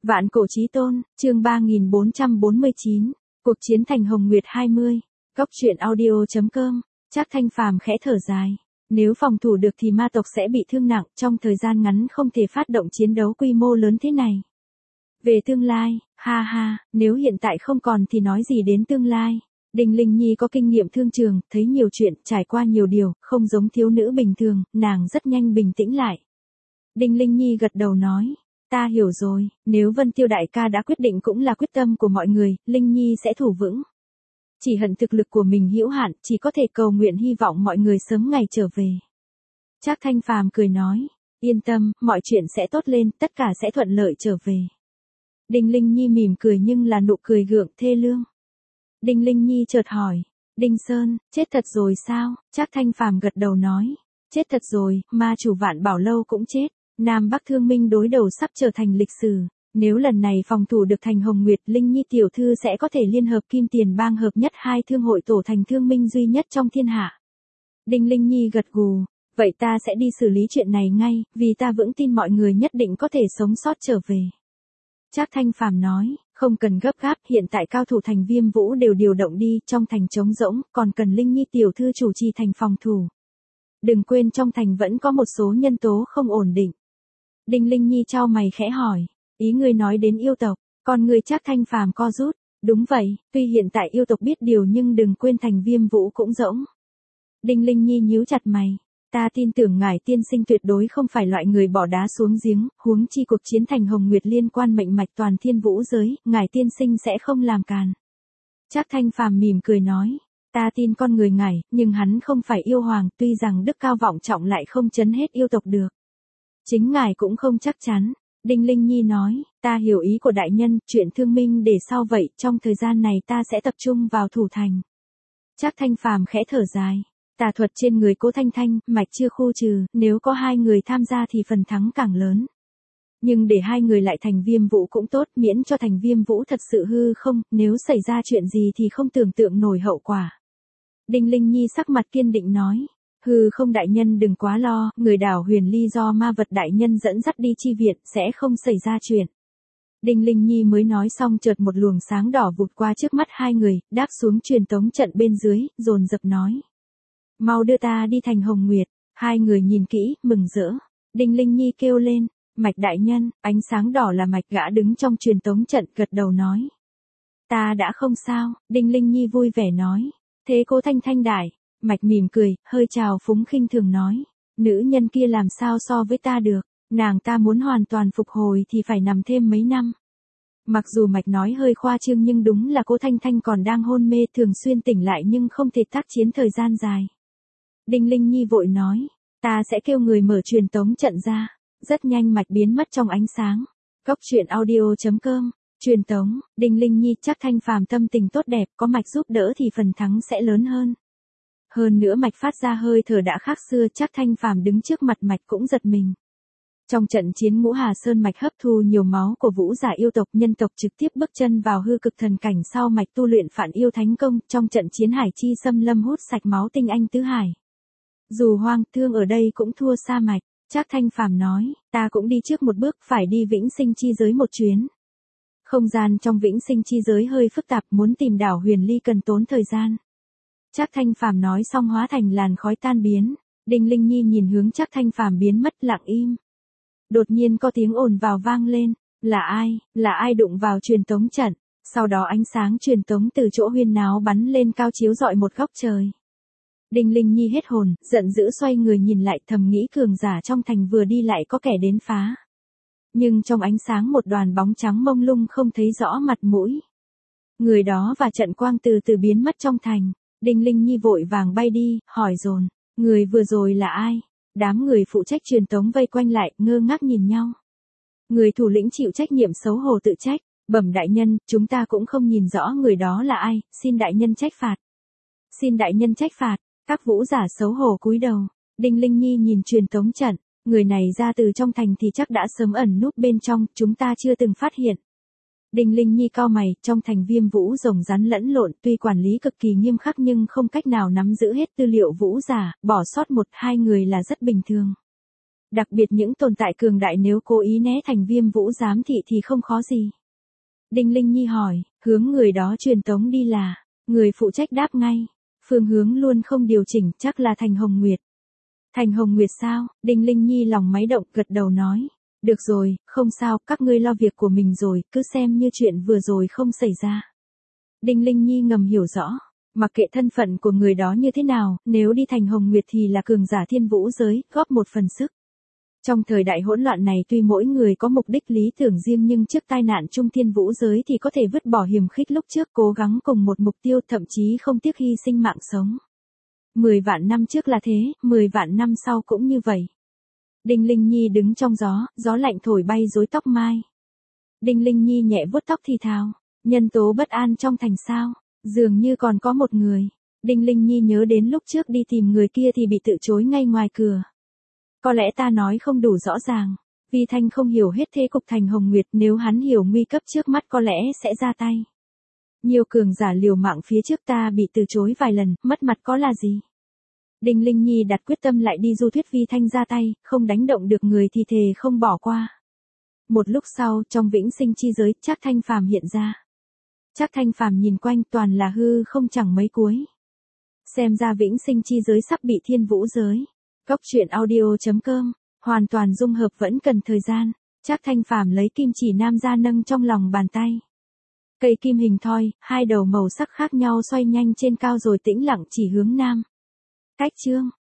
Vạn cổ chí tôn, chương 3449, cuộc chiến thành Hồng Nguyệt 20, Góc truyện audio.com, Trác Thanh Phàm khẽ thở dài. Nếu phòng thủ được thì ma tộc sẽ bị thương nặng, trong thời gian ngắn không thể phát động chiến đấu quy mô lớn thế này. Về tương lai, ha ha, nếu hiện tại không còn thì nói gì đến tương lai. Đinh Linh Nhi có kinh nghiệm thương trường, thấy nhiều chuyện, trải qua nhiều điều, không giống thiếu nữ bình thường, nàng rất nhanh bình tĩnh lại. Đinh Linh Nhi gật đầu nói, ta hiểu rồi, nếu Vân Tiêu đại ca đã quyết định cũng là quyết tâm của mọi người, Linh Nhi sẽ thủ vững. Chỉ hận thực lực của mình hữu hạn, chỉ có thể cầu nguyện hy vọng mọi người sớm ngày trở về. Trác Thanh Phàm cười nói, yên tâm, mọi chuyện sẽ tốt lên, tất cả sẽ thuận lợi trở về. Đinh Linh Nhi mỉm cười nhưng là nụ cười gượng thê lương. Đinh Linh Nhi chợt hỏi, Đinh Sơn, chết thật rồi sao? Trác Thanh Phàm gật đầu nói, chết thật rồi, ma chủ Vạn Bảo Lâu cũng chết, Nam Bắc thương minh đối đầu sắp trở thành lịch sử. Nếu lần này phòng thủ được thành Hồng Nguyệt, Linh Nhi tiểu thư sẽ có thể liên hợp Kim Tiền Bang hợp nhất hai thương hội tổ thành thương minh duy nhất trong thiên hạ. Đinh Linh Nhi gật gù, vậy ta sẽ đi xử lý chuyện này ngay, vì ta vững tin mọi người nhất định có thể sống sót trở về. Trác Thanh Phàm nói, không cần gấp gáp, hiện tại cao thủ thành Viêm Vũ đều điều động đi, trong thành trống rỗng, còn cần Linh Nhi tiểu thư chủ trì thành phòng thủ. Đừng quên trong thành vẫn có một số nhân tố không ổn định. Đinh Linh Nhi chau mày khẽ hỏi, ý ngươi nói đến yêu tộc, còn người Trác Thanh Phàm co rút, đúng vậy, tuy hiện tại yêu tộc biết điều nhưng đừng quên thành Viêm Vũ cũng rỗng. Đinh Linh Nhi nhíu chặt mày, ta tin tưởng ngài tiên sinh tuyệt đối không phải loại người bỏ đá xuống giếng, huống chi cuộc chiến thành Hồng Nguyệt liên quan mệnh mạch toàn thiên vũ giới, ngài tiên sinh sẽ không làm càn. Trác Thanh Phàm mỉm cười nói, ta tin con người ngài, nhưng hắn không phải yêu hoàng, tuy rằng đức cao vọng trọng lại không trấn hết yêu tộc được. Chính ngài cũng không chắc chắn. Đinh Linh Nhi nói, ta hiểu ý của đại nhân, chuyện thương minh để sau vậy, trong thời gian này ta sẽ tập trung vào thủ thành. Trác Thanh Phàm khẽ thở dài, tà thuật trên người Cố Thanh Thanh, mạch chưa khu trừ, nếu có hai người tham gia thì phần thắng càng lớn. Nhưng để hai người lại thành Viêm Vũ cũng tốt, miễn cho thành Viêm Vũ thật sự hư không, nếu xảy ra chuyện gì thì không tưởng tượng nổi hậu quả. Đinh Linh Nhi sắc mặt kiên định nói, hư không đại nhân đừng quá lo, người đảo Huyền Ly do ma vật đại nhân dẫn dắt đi chi viện, sẽ không xảy ra chuyện. Đinh Linh Nhi mới nói xong chợt một luồng sáng đỏ vụt qua trước mắt hai người, đáp xuống truyền tống trận bên dưới, dồn dập nói. Mau đưa ta đi thành Hồng Nguyệt, hai người nhìn kỹ, mừng rỡ. Đinh Linh Nhi kêu lên, mạch đại nhân, ánh sáng đỏ là mạch gã đứng trong truyền tống trận gật đầu nói. Ta đã không sao, Đinh Linh Nhi vui vẻ nói, thế Cố Thanh Thanh đại. Mạch mỉm cười, hơi trào phúng khinh thường nói, nữ nhân kia làm sao so với ta được, nàng ta muốn hoàn toàn phục hồi thì phải nằm thêm mấy năm. Mặc dù Mạch nói hơi khoa trương nhưng đúng là Cố Thanh Thanh còn đang hôn mê thường xuyên tỉnh lại nhưng không thể tác chiến thời gian dài. Đinh Linh Nhi vội nói, ta sẽ kêu người mở truyền tống trận ra, rất nhanh Mạch biến mất trong ánh sáng. Góc truyện audio.com, truyền tống, Đinh Linh Nhi Trác Thanh Phàm tâm tình tốt đẹp, có Mạch giúp đỡ thì phần thắng sẽ lớn hơn. Hơn nữa Mạch phát ra hơi thở đã khác xưa, Trác Thanh Phàm đứng trước mặt Mạch cũng giật mình. Trong trận chiến Ngũ Hà Sơn Mạch hấp thu nhiều máu của vũ giả yêu tộc, nhân tộc trực tiếp bước chân vào hư cực thần cảnh sau Mạch tu luyện Phản Yêu Thánh Công, trong trận chiến Hải Chi xâm lâm hút sạch máu tinh anh tứ hải. Dù hoang thương ở đây cũng thua xa Mạch, Trác Thanh Phàm nói, ta cũng đi trước một bước, phải đi Vĩnh Sinh chi giới một chuyến. Không gian trong Vĩnh Sinh chi giới hơi phức tạp, muốn tìm đảo Huyền Ly cần tốn thời gian. Trác Thanh Phàm nói xong hóa thành làn khói tan biến. Đinh Linh Nhi nhìn hướng Trác Thanh Phàm biến mất lặng im. Đột nhiên có tiếng ồn vào vang lên, là ai đụng vào truyền tống trận, sau đó ánh sáng truyền tống từ chỗ huyên náo bắn lên cao chiếu rọi một góc trời. Đinh Linh Nhi hết hồn, giận dữ xoay người nhìn lại thầm nghĩ cường giả trong thành vừa đi lại có kẻ đến phá. Nhưng trong ánh sáng một đoàn bóng trắng mông lung không thấy rõ mặt mũi. Người đó và trận quang từ từ biến mất trong thành. Đinh Linh Nhi vội vàng bay đi, hỏi dồn, người vừa rồi là ai? Đám người phụ trách truyền tống vây quanh lại, ngơ ngác nhìn nhau. Người thủ lĩnh chịu trách nhiệm xấu hổ tự trách, bẩm đại nhân, chúng ta cũng không nhìn rõ người đó là ai, xin đại nhân trách phạt. Xin đại nhân trách phạt, các vũ giả xấu hổ cúi đầu. Đinh Linh Nhi nhìn truyền tống trận, người này ra từ trong thành thì chắc đã sớm ẩn núp bên trong, chúng ta chưa từng phát hiện. Đinh Linh Nhi cau mày, trong thành Viêm Vũ rồng rắn lẫn lộn, tuy quản lý cực kỳ nghiêm khắc nhưng không cách nào nắm giữ hết tư liệu vũ giả, bỏ sót một hai người là rất bình thường. Đặc biệt những tồn tại cường đại nếu cố ý né thành Viêm Vũ giám thị thì không khó gì. Đinh Linh Nhi hỏi, hướng người đó truyền tống đi là, người phụ trách đáp ngay, phương hướng luôn không điều chỉnh, chắc là Thành Hồng Nguyệt. Thành Hồng Nguyệt sao? Đinh Linh Nhi lòng máy động, gật đầu nói, được rồi, không sao, các ngươi lo việc của mình rồi, cứ xem như chuyện vừa rồi không xảy ra. Đinh Linh Nhi ngầm hiểu rõ, mặc kệ thân phận của người đó như thế nào, nếu đi Thành Hồng Nguyệt thì là cường giả thiên vũ giới, góp một phần sức. Trong thời đại hỗn loạn này tuy mỗi người có mục đích lý tưởng riêng nhưng trước tai nạn chung thiên vũ giới thì có thể vứt bỏ hiềm khích lúc trước cố gắng cùng một mục tiêu thậm chí không tiếc hy sinh mạng sống. 10 vạn năm trước là thế, 10 vạn năm sau cũng như vậy. Đinh Linh Nhi đứng trong gió, gió lạnh thổi bay rối tóc mai. Đinh Linh Nhi nhẹ vuốt tóc thì thào, nhân tố bất an trong thành sao, dường như còn có một người. Đinh Linh Nhi nhớ đến lúc trước đi tìm người kia thì bị tự chối ngay ngoài cửa. Có lẽ ta nói không đủ rõ ràng, Vi Thanh không hiểu hết thế cục Thành Hồng Nguyệt, nếu hắn hiểu nguy cấp trước mắt có lẽ sẽ ra tay. Nhiều cường giả liều mạng phía trước ta bị từ chối vài lần, mất mặt có là gì? Đinh Linh Nhi đặt quyết tâm lại đi du thuyết Vi Thanh ra tay, không đánh động được người thì thề không bỏ qua. Một lúc sau, trong vĩnh sinh chi giới, Trác Thanh Phàm hiện ra. Trác Thanh Phàm nhìn quanh toàn là hư không chẳng mấy cuối. Xem ra vĩnh sinh chi giới sắp bị thiên vũ giới. Góc truyện audio.com, hoàn toàn dung hợp vẫn cần thời gian. Trác Thanh Phàm lấy kim chỉ nam ra nâng trong lòng bàn tay. Cây kim hình thoi, hai đầu màu sắc khác nhau xoay nhanh trên cao rồi tĩnh lặng chỉ hướng nam. Cách chương.